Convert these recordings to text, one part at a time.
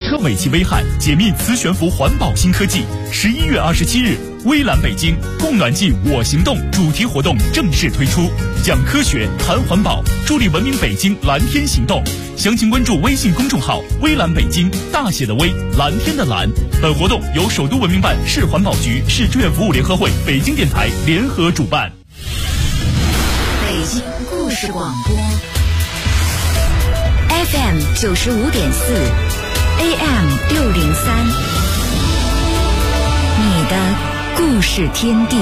车尾气危害，解密磁悬浮环保新科技。11月27日，微蓝北京供暖季我行动主题活动正式推出，讲科学谈环保，助力文明北京蓝天行动。详情关注微信公众号微蓝北京，大写的微，蓝天的蓝。本活动由首都文明办、市环保局、市志愿服务联合会、北京电台联合主办。 北京故事广播 FM 95.4 AM 603，你的故事天地。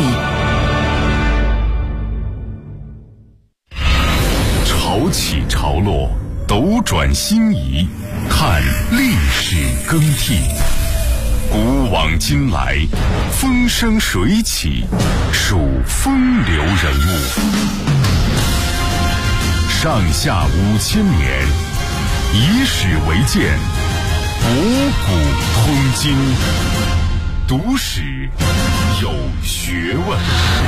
潮起潮落，斗转星移，看历史更替。古往今来，风生水起，数风流人物。上下5000年，以史为鉴，博古通今。读史有学问。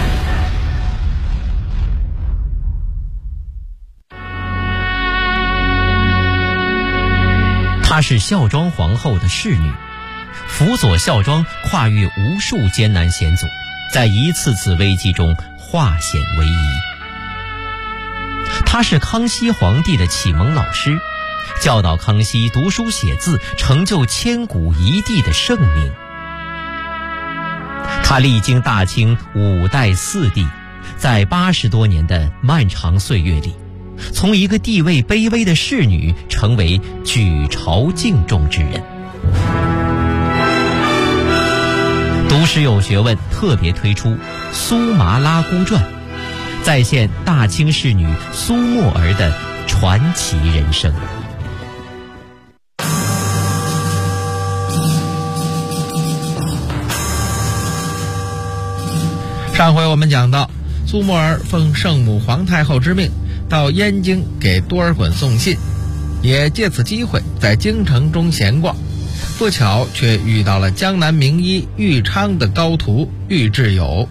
她是孝庄皇后的侍女，辅佐孝庄跨越无数艰难险阻，在一次次危机中化险为夷。她是康熙皇帝的启蒙老师，教导康熙读书写字，成就千古一帝的盛名。她历经大清5代4帝，在80多年的漫长岁月里，从一个地位卑微的侍女成为举朝敬重之人。读史有学问特别推出《苏麻拉姑传》，再现大清侍女苏沫儿的传奇人生。 上回我们讲到，苏沫儿奉圣母皇太后之命到燕京给多尔衮送信，也借此机会在京城中闲逛，不巧却遇到了江南名医玉昌的高徒玉质友。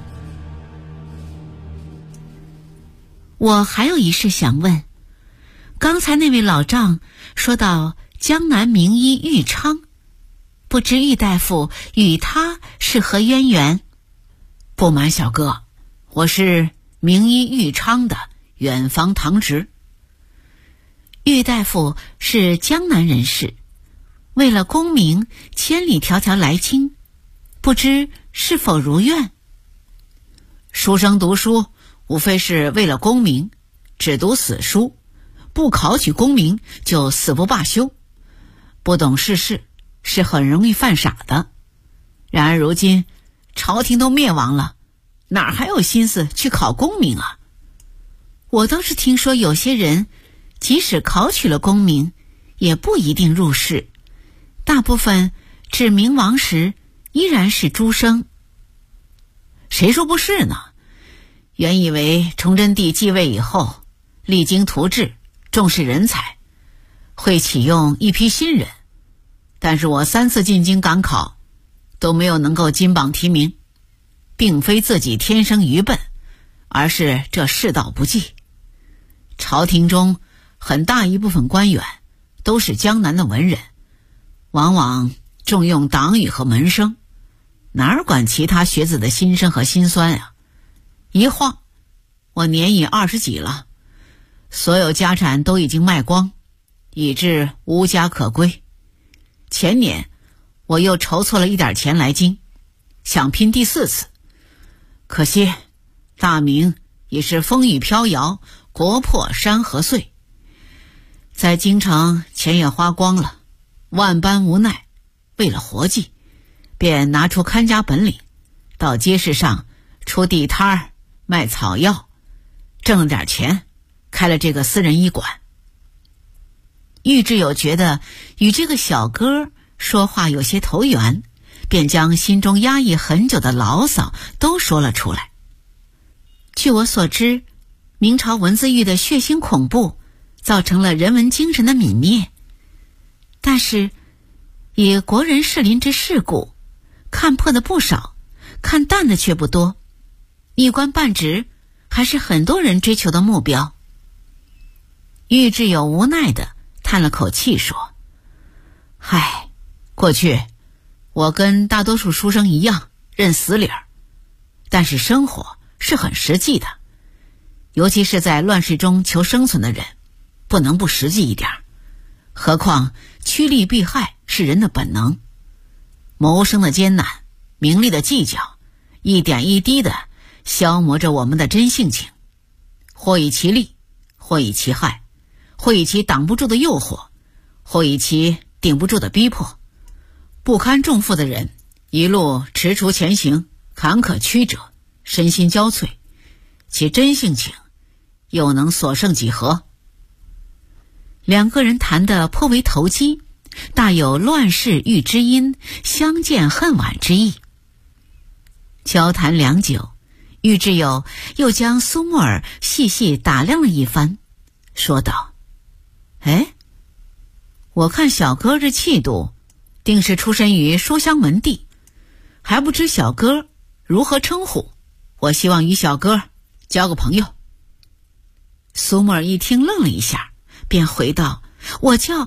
我还有一事想问，刚才那位老丈说到江南名医玉昌，不知玉大夫与他是何渊源？ 不瞒小哥，我是名医玉昌的远房堂侄。 玉大夫是江南人士，为了功名千里迢迢来京，不知是否如愿？ 书生读书无非是为了功名，只读死书，不考取功名就死不罢休，不懂世事，是很容易犯傻的。然而如今朝廷都灭亡了，哪还有心思去考功名啊？ 我倒是听说有些人即使考取了功名，也不一定入仕，大部分至明亡时依然是诸生。 谁说不是呢？原以为崇祯帝继位以后，励精图治，重视人才，会启用一批新人，但是我3次进京赶考，都没有能够金榜题名，并非自己天生愚笨，而是这世道不济。朝廷中很大一部分官员都是江南的文人，往往重用党羽和门生，哪儿管其他学子的心声和心酸啊？一晃我年已20几了，所有家产都已经卖光，以致无家可归。前年我又筹措了一点钱来京，想拼第4次，可惜大明已是风雨飘摇，国破山河碎。在京城钱也花光了，万般无奈，为了活计，便拿出看家本领，到街市上出地摊儿卖草药，挣了点钱，开了这个私人医馆。玉质友觉得与这个小哥说话有些投缘，便将心中压抑很久的牢骚都说了出来。 据我所知，明朝文字狱的血腥恐怖造成了人文精神的泯灭，但是以国人士林之世故，看破的不少，看淡的却不多，一官半职还是很多人追求的目标。 玉质友无奈地叹了口气说：唉， 过去我跟大多数书生一样认死理儿，但是生活是很实际的，尤其是在乱世中求生存的人，不能不实际一点。何况趋利避害是人的本能，谋生的艰难，名利的计较，一点一滴的消磨着我们的真性情，或以其利，或以其害，或以其挡不住的诱惑，或以其顶不住的逼迫。不堪重负的人一路踟蹰前行，坎坷曲折，身心交瘁，其真性情又能所剩几何？两个人谈得颇为投机，大有乱世遇知音，相见恨晚之意。交谈良久，玉挚友又将苏沫儿细细打量了一番，说道：哎，我看小哥这气度，定是出身于书香门第，还不知小哥如何称呼？我希望与小哥交个朋友。苏沫儿一听愣了一下，便回道：我叫……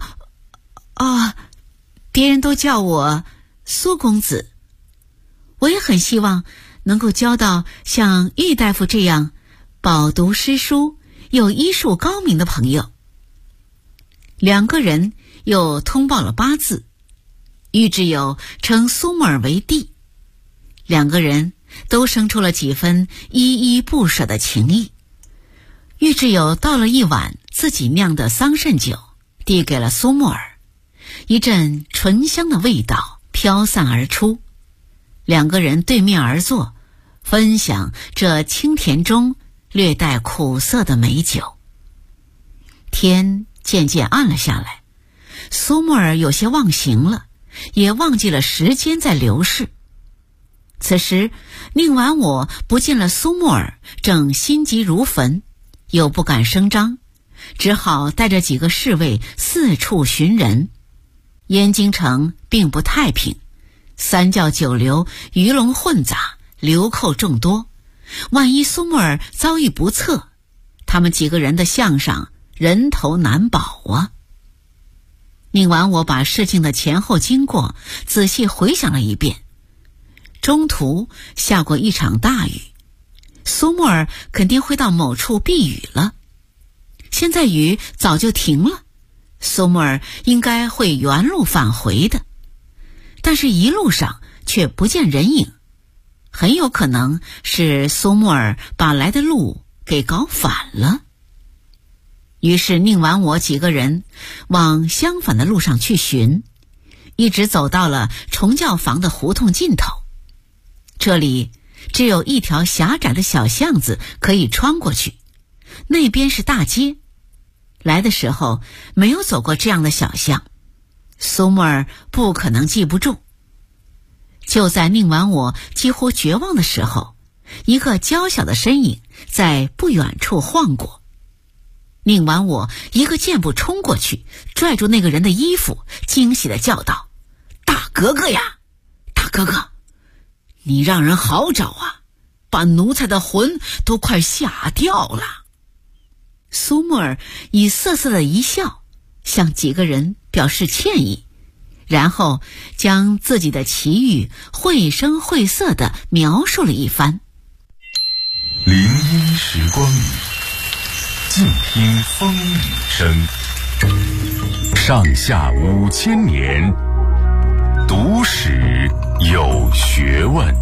别人都叫我苏公子。我也很希望能够交到像玉大夫这样饱读诗书又医术高明的朋友。两个人又通报了八字，玉挚友称苏沫儿为弟，两个人都生出了几分依依不舍的情谊。玉挚友倒了一碗自己酿的桑葚酒，递给了苏沫儿，一阵醇香的味道飘散而出。两个人对面而坐，分享这清甜中略带苦涩的美酒。天渐渐暗了下来，苏沫儿有些忘形了，也忘记了时间在流逝。此时宁完我不见了苏沫儿，正心急如焚，又不敢声张，只好带着几个侍卫四处寻人。燕京城并不太平，三教九流鱼龙混杂，流寇众多，万一苏沫儿遭遇不测，他们几个人的项上人头难保啊。宁完我把事情的前后经过仔细回想了一遍，中途下过一场大雨，苏沫儿肯定会到某处避雨了。现在雨早就停了，苏沫儿应该会原路返回的，但是一路上却不见人影，很有可能是苏沫儿把来的路给搞反了。于是宁完我几个人往相反的路上去寻，一直走到了崇教坊的胡同尽头。这里只有一条狭窄的小巷子可以穿过去，那边是大街。来的时候没有走过这样的小巷，苏沫儿不可能记不住。就在宁完我几乎绝望的时候，一个娇小的身影在不远处晃过。宁完我一个箭步冲过去，拽住那个人的衣服，惊喜地叫道：大哥哥呀，大哥哥，你让人好找啊，把奴才的魂都快吓掉了。苏沫儿以瑟瑟的一笑，向几个人表示歉意，然后将自己的奇遇绘声绘色地描述了一番。 林荫时光里，静听风雨声。上下5000年，读史有学问。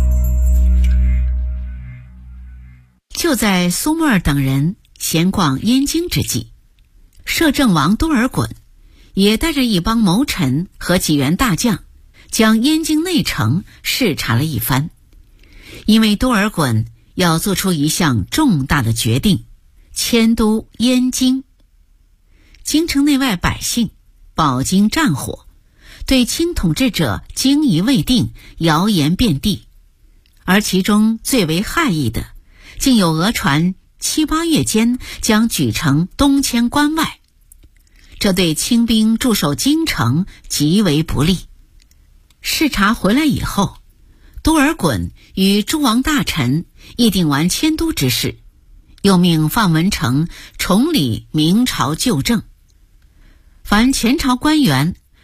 就在苏沫儿等人闲逛燕京之际，摄政王多尔衮也带着一帮谋臣和几员大将，将燕京内城视察了一番。因为多尔衮要做出一项重大的决定，迁都燕京。京城内外百姓饱经战火，对清统治者惊疑未定，谣言遍地。而其中最为骇异的，竟有讹传7、8月间将举城东迁关外，这对清兵驻守京城极为不利。视察回来以后，多尔衮与诸王大臣议定完迁都之事，又命范文成重理明朝旧政。凡前朝官员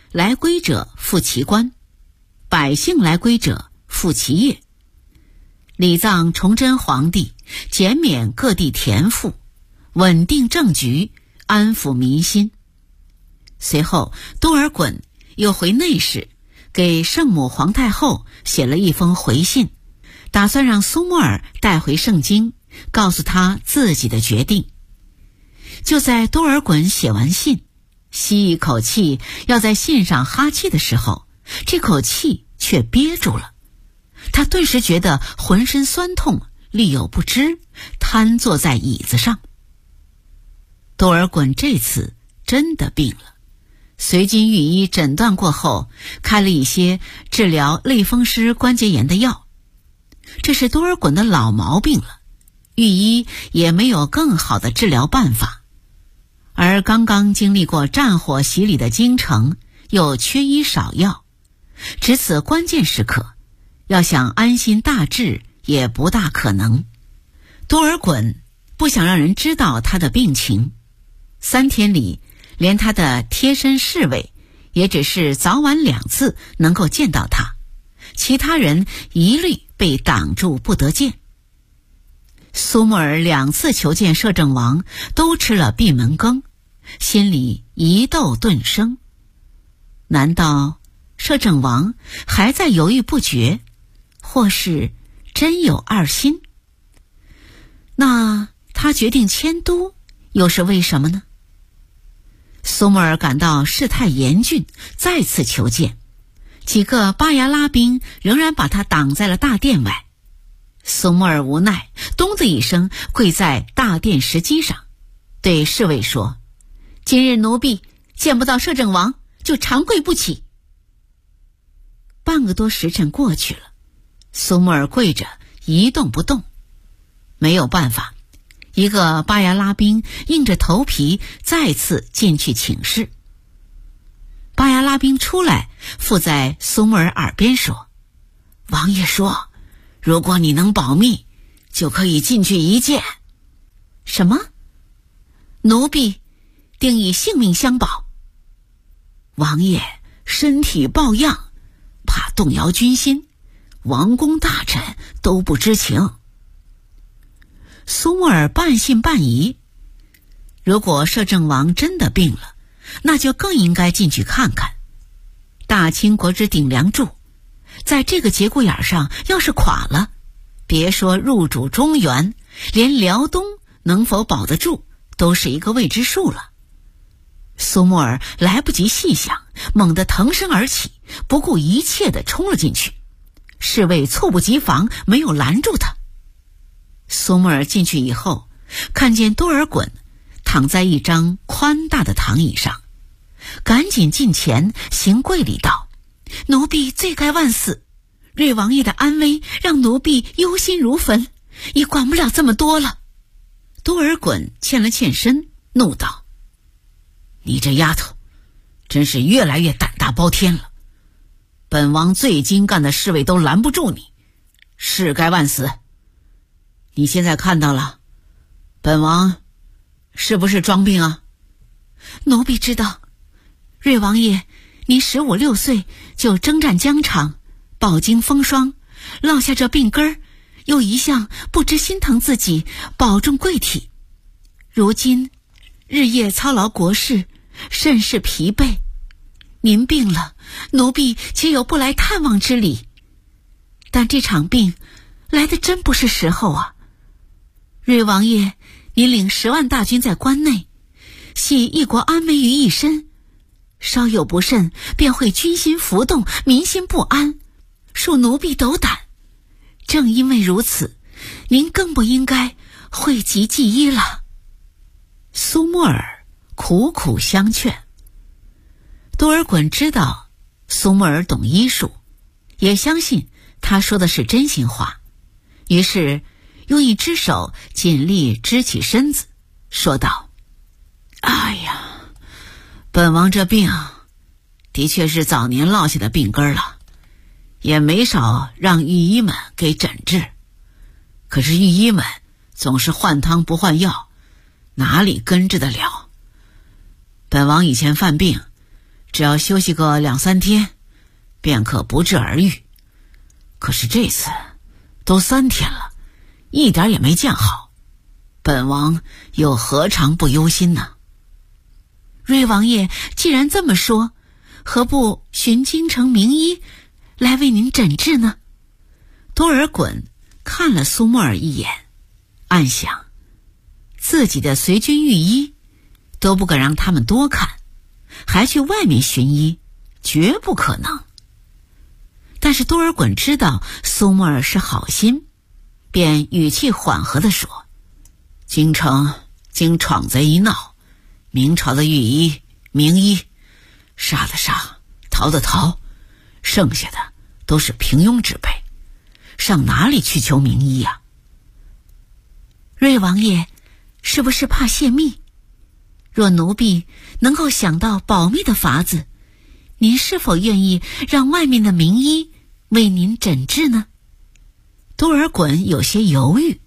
来归者复其官，百姓来归者复其业。礼葬崇祯皇帝，减免各地田赋，稳定政局，安抚民心。随后多尔衮又回内室，给圣母皇太后写了一封回信，打算让苏沫尔带回圣经，告诉他自己的决定。就在多尔衮写完信，吸一口气要在信上哈气的时候，这口气却憋住了。他顿时觉得浑身酸痛，力有不支，瘫坐在椅子上。多尔衮这次真的病了，随军御医诊断过后，开了一些治疗类风湿关节炎的药。这是多尔衮的老毛病了，御医也没有更好的治疗办法。而刚刚经历过战火洗礼的京城又缺医少药，值此关键时刻，要想安心大治也不大可能。多尔衮不想让人知道他的病情，3天里连他的贴身侍卫也只是早晚2次能够见到他，其他人一律被挡住不得见。苏沫尔2次求见摄政王，都吃了闭门羹，心里疑窦顿生。难道摄政王还在犹豫不决，或是真有二心？那他决定迁都又是为什么呢？苏沫尔感到事态严峻，再次求见，几个巴牙拉兵仍然把他挡在了大殿外。苏沫尔无奈，咚的一声跪在大殿石基上，对侍卫说：“今日奴婢见不到摄政王，就长跪不起。”半个多时辰过去了，苏沫尔跪着一动不动。没有办法，一个巴牙拉兵硬着头皮再次进去请示。巴牙拉兵出来，附在苏沫尔耳边说：“王爷说，如果你能保密，就可以进去一见。”“什么？奴婢定以性命相保。”“王爷身体抱恙，怕动摇军心，王公大臣都不知情。”苏沫尔半信半疑，如果摄政王真的病了，那就更应该进去看看。大清国之顶梁柱，在这个节骨眼上要是垮了，别说入主中原，连辽东能否保得住都是一个未知数了。苏沫尔来不及细想，猛地腾身而起，不顾一切地冲了进去。侍卫猝不及防，没有拦住他。苏沫尔进去以后，看见多尔衮躺在一张宽大的躺椅上，赶紧近前行跪礼道：“奴婢罪该万死，瑞王爷的安危让奴婢忧心如焚，已管不了这么多了。”多尔衮欠了欠身，怒道：“你这丫头真是越来越胆大包天了，本王最精干的侍卫都拦不住你，是该万死。你现在看到了，本王是不是装病啊？”“奴婢知道，瑞王爷您15、16岁就征战疆场，饱经风霜，落下这病根儿，又一向不知心疼自己，保重贵体。如今日夜操劳国事，甚是疲惫。您病了，奴婢岂有不来探望之理？但这场病来得真不是时候啊！瑞王爷，您领10万大军在关内，系一国安危于一身，稍有不慎，便会军心浮动，民心不安，恕奴婢斗胆。正因为如此，您更不应该讳疾忌医了。”苏沫尔苦苦相劝。多尔衮知道苏沫尔懂医术，也相信他说的是真心话，于是用一只手尽力支起身子，说道：“哎呀，本王这病的确是早年落下的病根了，也没少让御医们给诊治，可是御医们总是换汤不换药，哪里根治得了？本王以前犯病只要休息个2-3天，便可不治而愈。可是这次都3天了，一点也没见好，本王又何尝不忧心呢？ 瑞王爷既然这么说，何不寻京城名医来为您诊治呢？ 多尔衮看了苏沫儿一眼，暗想，自己的随军御医都不敢让他们多看，还去外面寻医，绝不可能。但是多尔衮知道苏沫儿是好心，便语气缓和地说：京城经闯贼一闹，明朝的御医名医杀的杀，逃的逃，剩下的都是平庸之辈，上哪里去求名医呀？ 瑞王爷是不是怕泄密？若奴婢能够想到保密的法子，您是否愿意让外面的名医为您诊治呢？ 多尔衮有些犹豫，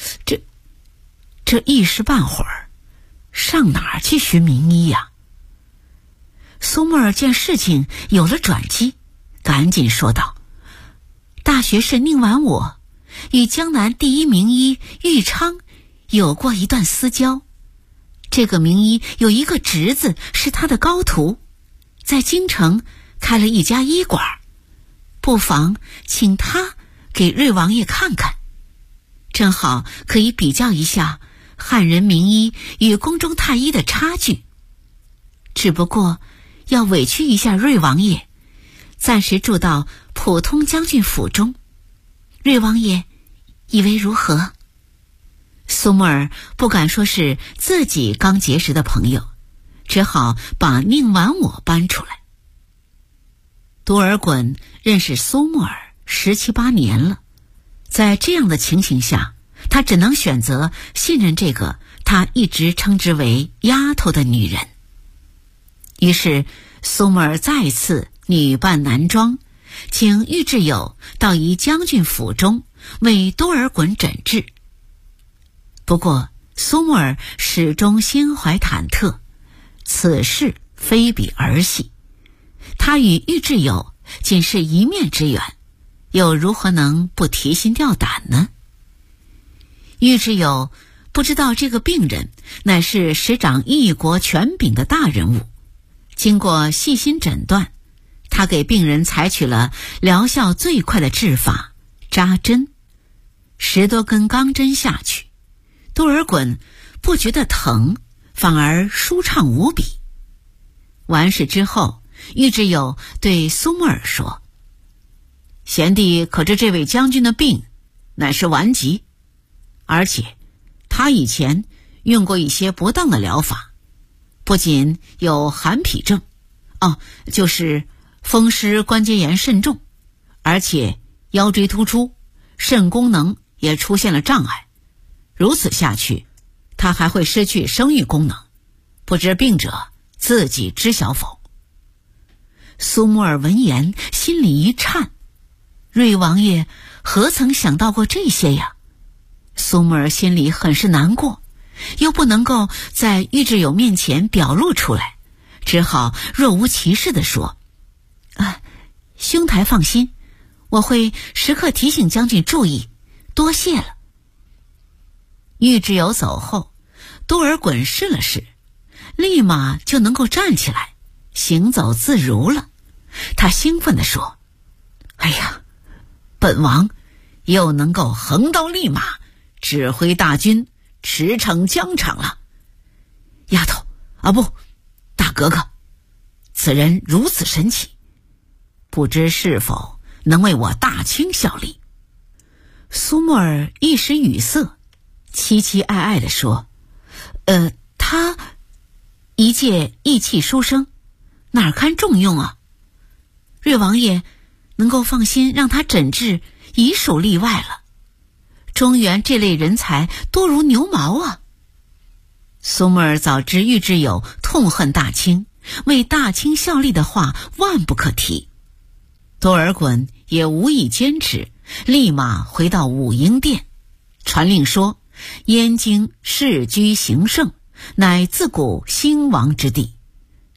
这一时半会儿上哪儿去寻名医呀？苏沫儿见事情有了转机，赶紧说道： 大学士宁婉我与江南第一名医玉昌有过一段私交，这个名医有一个侄子是他的高徒，在京城开了一家医馆，不妨请他给瑞王爷看看，正好可以比较一下汉人名医与宫中太医的差距。只不过要委屈一下瑞王爷，暂时住到普通将军府中，瑞王爷以为如何？ 苏沫儿不敢说是自己刚结识的朋友，只好把宁婉我搬出来。多尔衮认识苏沫儿17、18年了，在这样的情形下，他只能选择信任这个他一直称之为丫头的女人。于是苏沫儿再次女扮男装，请玉质友到一将军府中为多尔衮诊治。不过苏沫儿始终心怀忐忑，此事非比儿戏，他与玉质友仅是一面之缘，又如何能不提心吊胆呢？玉质友不知道这个病人乃是执掌一国权柄的大人物，经过细心诊断，他给病人采取了疗效最快的治法——扎针。10多根钢针下去，多尔衮不觉得疼，反而舒畅无比。完事之后，玉质友对苏沫儿说：贤弟可知这位将军的病乃是顽疾，而且他以前用过一些不当的疗法，不仅有寒痞症，就是风湿关节炎甚重，而且腰椎突出，肾功能也出现了障碍。如此下去，他还会失去生育功能，不知病者自己知晓否？苏沫儿闻言心里一颤，瑞王爷何曾想到过这些呀？苏沫儿心里很是难过，又不能够在玉质友面前表露出来，只好若无其事地说：兄台放心，我会时刻提醒将军注意，多谢了。玉质友走后，多尔衮试了试，立马就能够站起来，行走自如了。他兴奋地说：哎呀，本王又能够横刀立马，指挥大军驰骋疆场了。丫头不，大哥哥，此人如此神奇，不知是否能为我大清效力？苏沫儿一时语塞，凄凄爱爱地说：他一介意气书生，哪堪重用啊？瑞王爷能够放心让他诊治，已属例外了。中原这类人才多如牛毛啊！苏沫儿早知玉质友痛恨大清，为大清效力的话万不可提。多尔衮也无意坚持，立马回到武英殿，传令说：燕京世居形盛，乃自古兴亡之地，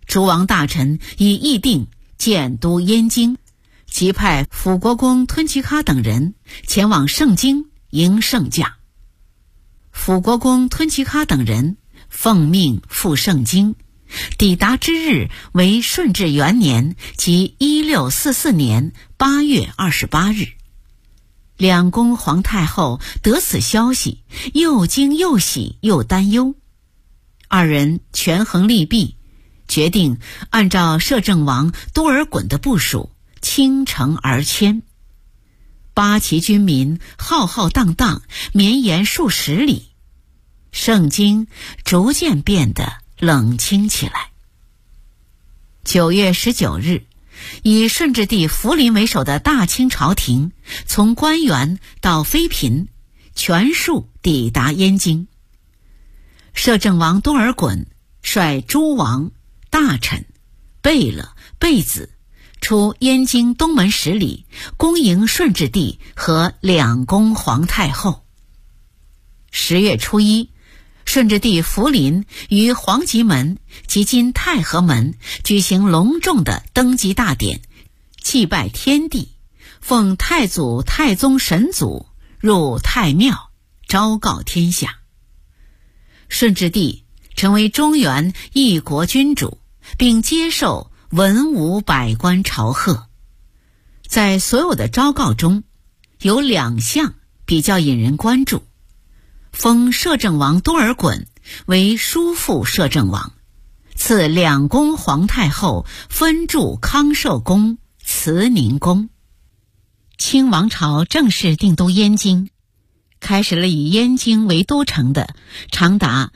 诸王大臣已议定建都燕京，即派辅国公吞其喀等人前往盛京迎圣驾。辅国公吞其喀等人奉命赴盛京，抵达之日为顺治元年，即1644年8月28日。两宫皇太后得此消息，又惊又喜又担忧。二人权衡利弊，决定按照摄政王多尔衮的部署，倾城而迁。八旗军民浩浩荡荡，绵延数十里，盛京逐渐变得冷清起来。9月19日，以顺治帝福临为首的大清朝廷，从官员到妃嫔，全数抵达燕京。摄政王多尔衮率诸王、大臣、贝勒、贝子出燕京东门10里，恭迎顺治帝和两宫皇太后。10月初1，顺治帝福临于皇极门即今太和门举行隆重的登基大典，祭拜天地，奉太祖太宗神祖入太庙，昭告天下。顺治帝成为中原一国君主，并接受文武百官朝贺。在所有的昭告中，有2项比较引人关注：封摄政王多尔衮为叔父摄政王，赐两宫皇太后分驻康寿宫、慈宁宫。清王朝正式定都燕京，开始了以燕京为都城的长达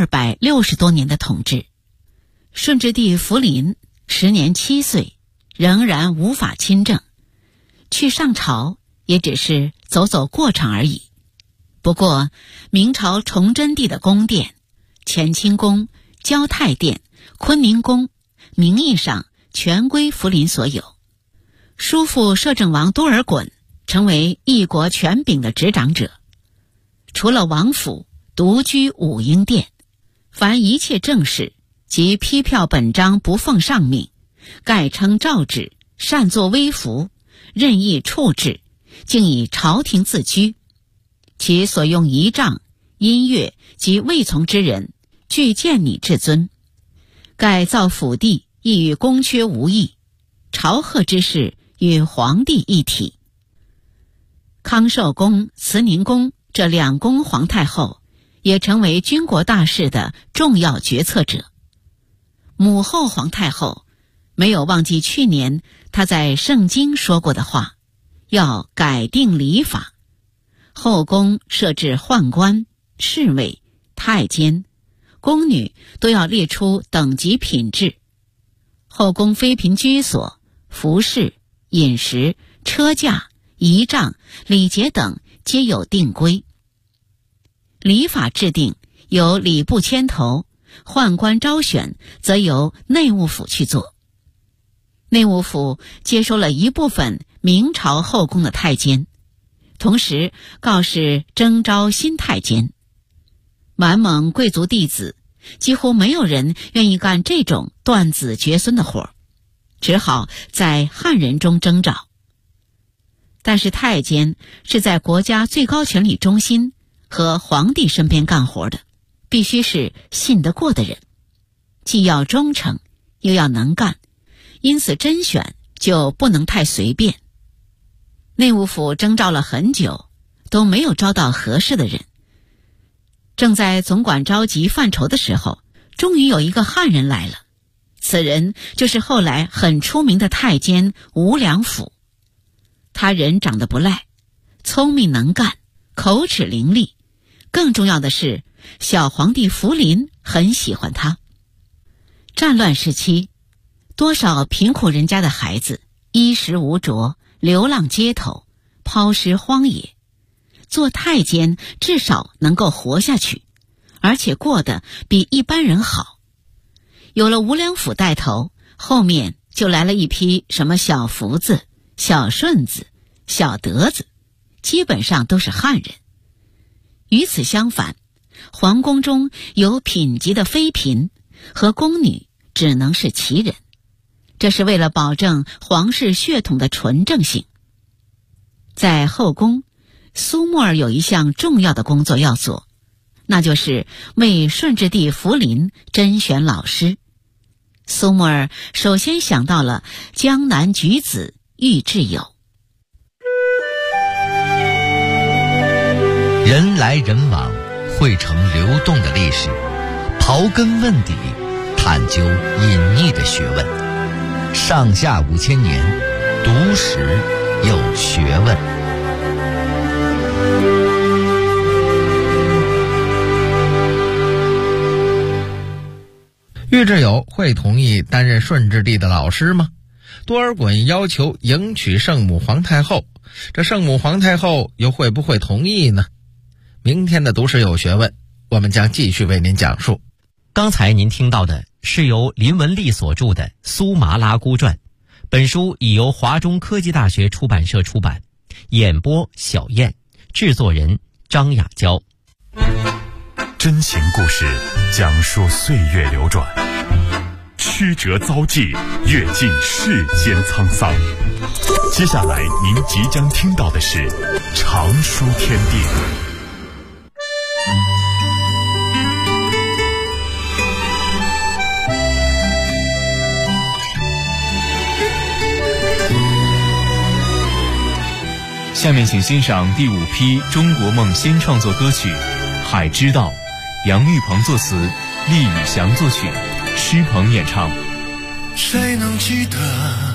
260多年的统治。顺治帝福临时年7岁，仍然无法亲政，去上朝也只是走走过场而已。不过明朝崇祯帝的宫殿乾清宫、交泰殿、坤宁宫名义上全归福临所有。叔父摄政王多尔衮成为一国权柄的执掌者，除了王府，独居武英殿，凡一切政事及批票本章不奉上命，盖称诏旨，擅作威服，任意处置，竟以朝廷自居。其所用仪仗、音乐及未从之人，俱见拟至尊。盖造府地亦与宫阙无异，朝贺之事与皇帝一体。康寿宫、慈宁宫这两宫皇太后也成为军国大事的重要决策者。母后皇太后没有忘记去年她在盛京说过的话，要改定礼法，后宫设置宦官、侍卫、太监，宫女都要列出等级品质。后宫妃嫔居所、服饰、饮食、车驾、仪仗、礼节等皆有定规。礼法制定由礼部牵头，宦官招选则由内务府去做。内务府接收了一部分明朝后宫的太监，同时告示征召新太监。满蒙贵族弟子几乎没有人愿意干这种断子绝孙的活，只好在汉人中征召。但是太监是在国家最高权力中心和皇帝身边干活的，必须是信得过的人，既要忠诚又要能干，因此甄选就不能太随便。内务府征召了很久，都没有招到合适的人。正在总管着急犯愁的时候，终于有一个汉人来了。此人就是后来很出名的太监吴良辅。他人长得不赖，聪明能干，口齿伶俐，更重要的是小皇帝福临很喜欢他。战乱时期，多少贫苦人家的孩子衣食无着，流浪街头，抛尸荒野。做太监至少能够活下去，而且过得比一般人好。有了吴良辅带头，后面就来了一批什么小福子、小顺子、小德子，基本上都是汉人。与此相反，皇宫中有品级的妃嫔和宫女只能是旗人，这是为了保证皇室血统的纯正性。在后宫，苏沫儿有一项重要的工作要做，那就是为顺治帝福临甄选老师。苏沫儿首先想到了江南举子喻志友。 人来人往，汇成流动的历史，刨根问底，探究隐匿的学问。上下5000年，读史有学问。 喻志友会同意担任顺治帝的老师吗？多尔衮要求迎娶圣母皇太后，这圣母皇太后又会不会同意呢？明天的读史有学问，我们将继续为您讲述。 刚才您听到的是由林文丽所著的《苏麻拉姑传》，本书已由华中科技大学出版社出版，演播小燕，制作人张雅娇。 真情故事，讲述岁月流转，曲折遭际，阅尽世间沧桑。接下来您即将听到的是常书天地。下面请欣赏第5批中国梦新创作歌曲《海之道》，杨玉鹏作词，厉宇翔作曲，施鹏演唱。 谁能记得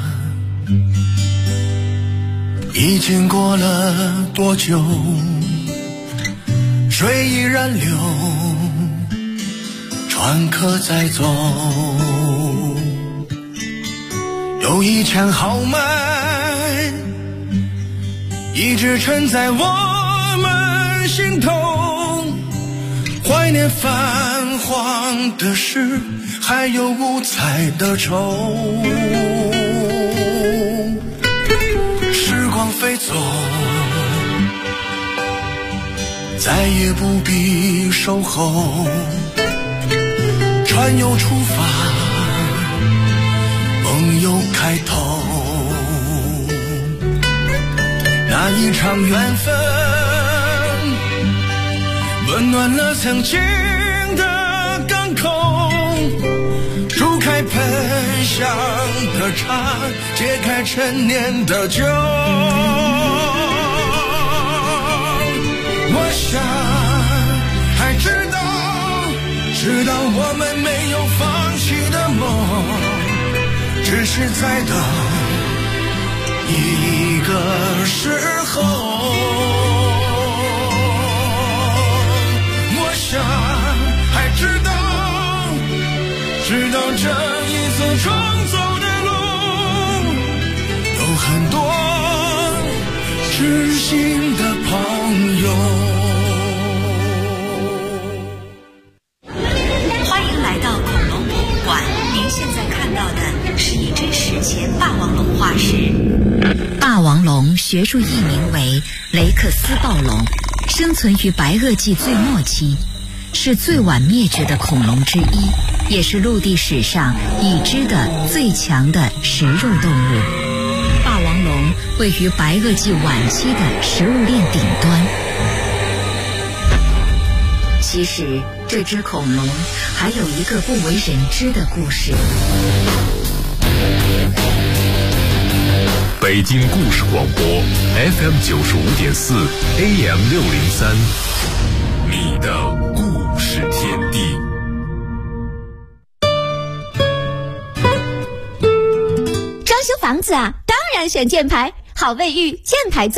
已经过了多久，水依然流，船可在走，有一腔豪迈一直沉在我们心头，怀念泛黄的诗，还有五彩的愁。时光飞走，再也不必守候，船又出发，梦又开头。那一场缘分温暖了曾经的港口，煮开喷香的茶，解开陈年的酒。我想还知道我们没有放弃的梦，只是在等一个时候。我想还知道这一次重走的路，有很多知心的朋友。 欢迎来到恐龙博物馆，您现在看到的是一只史前霸王龙化石。霸王龙学术译名为雷克斯暴龙，生存于白垩纪最末期，是最晚灭绝的恐龙之一，也是陆地史上已知的最强的食肉动物。霸王龙位于白垩纪晚期的食物链顶端。其实这只恐龙还有一个不为人知的故事。 北京故事广播 FM 95.4 AM 603，你的故事天地。 装修房子啊，当然选箭牌，好卫浴，箭牌